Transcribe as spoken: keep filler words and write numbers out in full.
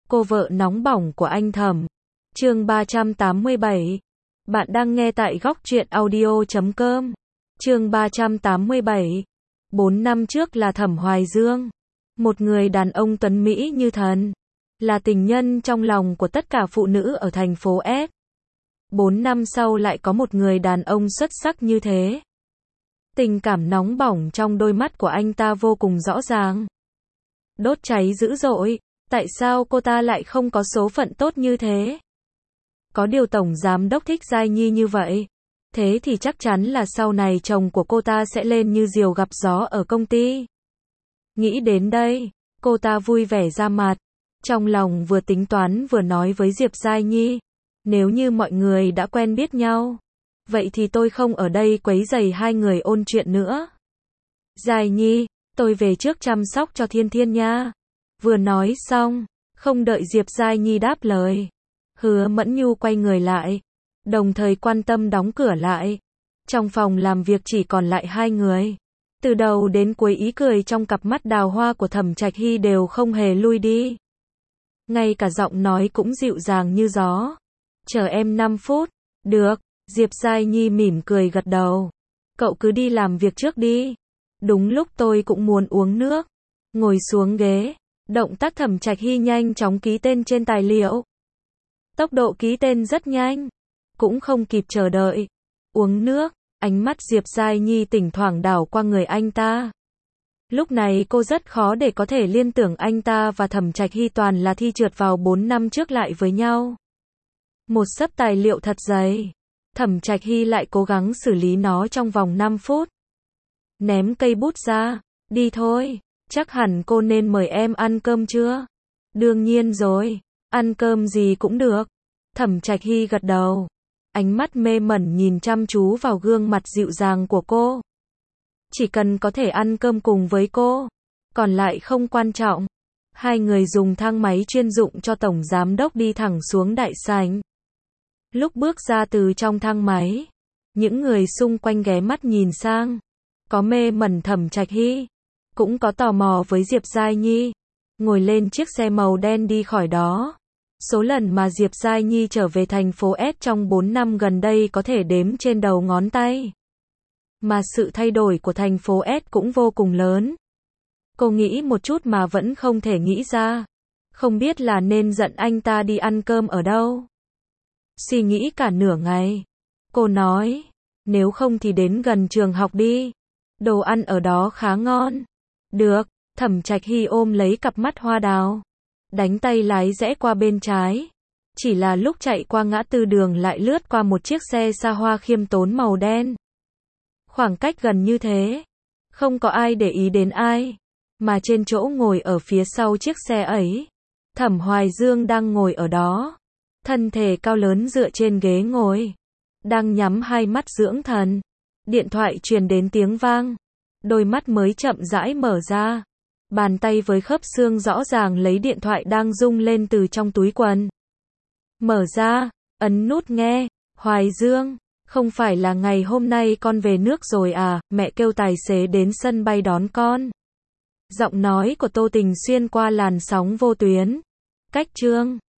Cô vợ nóng bỏng của anh Thẩm. Chương ba trăm tám mươi bảy. Bạn đang nghe tại góc truyện audio chấm com. Chương ba trăm tám mươi bảy. Bốn năm trước là Thẩm Hoài Dương. Một người đàn ông tuấn Mỹ như thần. Là tình nhân trong lòng của tất cả phụ nữ ở thành phố S. Bốn năm sau lại có một người đàn ông xuất sắc như thế. Tình cảm nóng bỏng trong đôi mắt của anh ta vô cùng rõ ràng. Đốt cháy dữ dội. Tại sao cô ta lại không có số phận tốt như thế? Có điều tổng giám đốc thích Giai Nhi như vậy. Thế thì chắc chắn là sau này chồng của cô ta sẽ lên như diều gặp gió ở công ty. Nghĩ đến đây, cô ta vui vẻ ra mặt. Trong lòng vừa tính toán vừa nói với Diệp Giai Nhi. Nếu như mọi người đã quen biết nhau, vậy thì tôi không ở đây quấy rầy hai người ôn chuyện nữa. Giai Nhi, tôi về trước chăm sóc cho Thiên Thiên nha. Vừa nói xong, không đợi Diệp Giai Nhi đáp lời, Hứa Mẫn Nhu quay người lại, đồng thời quan tâm đóng cửa lại. Trong phòng làm việc chỉ còn lại hai người. Từ đầu đến cuối ý cười trong cặp mắt đào hoa của Thẩm Trạch Hy đều không hề lui đi. Ngay cả giọng nói cũng dịu dàng như gió. Chờ em năm phút. Được, Diệp Giai Nhi mỉm cười gật đầu. Cậu cứ đi làm việc trước đi. Đúng lúc tôi cũng muốn uống nước. Ngồi xuống ghế. Động tác Thẩm Trạch Hy nhanh chóng ký tên trên tài liệu. Tốc độ ký tên rất nhanh. Cũng không kịp chờ đợi. Uống nước, ánh mắt Diệp Giai Nhi thỉnh thoảng đảo qua người anh ta. Lúc này cô rất khó để có thể liên tưởng anh ta và Thẩm Trạch Hy toàn là thi trượt vào bốn năm trước lại với nhau. Một xấp tài liệu thật dày. Thẩm Trạch Hy lại cố gắng xử lý nó trong vòng năm phút. Ném cây bút ra. Đi thôi. Chắc hẳn cô nên mời em ăn cơm chưa? Đương nhiên rồi. Ăn cơm gì cũng được. Thẩm Trạch Hy gật đầu. Ánh mắt mê mẩn nhìn chăm chú vào gương mặt dịu dàng của cô. Chỉ cần có thể ăn cơm cùng với cô, còn lại không quan trọng. Hai người dùng thang máy chuyên dụng cho tổng giám đốc đi thẳng xuống đại sảnh. Lúc bước ra từ trong thang máy, những người xung quanh ghé mắt nhìn sang. Có mê mẩn Thẩm Trạch Hy, cũng có tò mò với Diệp Giai Nhi. Ngồi lên chiếc xe màu đen đi khỏi đó. Số lần mà Diệp Giai Nhi trở về thành phố S trong bốn năm gần đây có thể đếm trên đầu ngón tay. Mà sự thay đổi của thành phố S cũng vô cùng lớn. Cô nghĩ một chút mà vẫn không thể nghĩ ra. Không biết là nên dẫn anh ta đi ăn cơm ở đâu. Suy nghĩ cả nửa ngày. Cô nói, nếu không thì đến gần trường học đi. Đồ ăn ở đó khá ngon. Được, Thẩm Trạch Hy ôm lấy cặp mắt hoa đào. Đánh tay lái rẽ qua bên trái. Chỉ là lúc chạy qua ngã tư đường lại lướt qua một chiếc xe xa hoa khiêm tốn màu đen. Khoảng cách gần như thế. Không có ai để ý đến ai. Mà trên chỗ ngồi ở phía sau chiếc xe ấy, Thẩm Hoài Dương đang ngồi ở đó. Thân thể cao lớn dựa trên ghế ngồi. Đang nhắm hai mắt dưỡng thần. Điện thoại truyền đến tiếng vang. Đôi mắt mới chậm rãi mở ra. Bàn tay với khớp xương rõ ràng lấy điện thoại đang rung lên từ trong túi quần. Mở ra, ấn nút nghe. Hoài Dương, không phải là ngày hôm nay con về nước rồi à? Mẹ kêu tài xế đến sân bay đón con. Giọng nói của Tô Tình xuyên qua làn sóng vô tuyến. Cách chương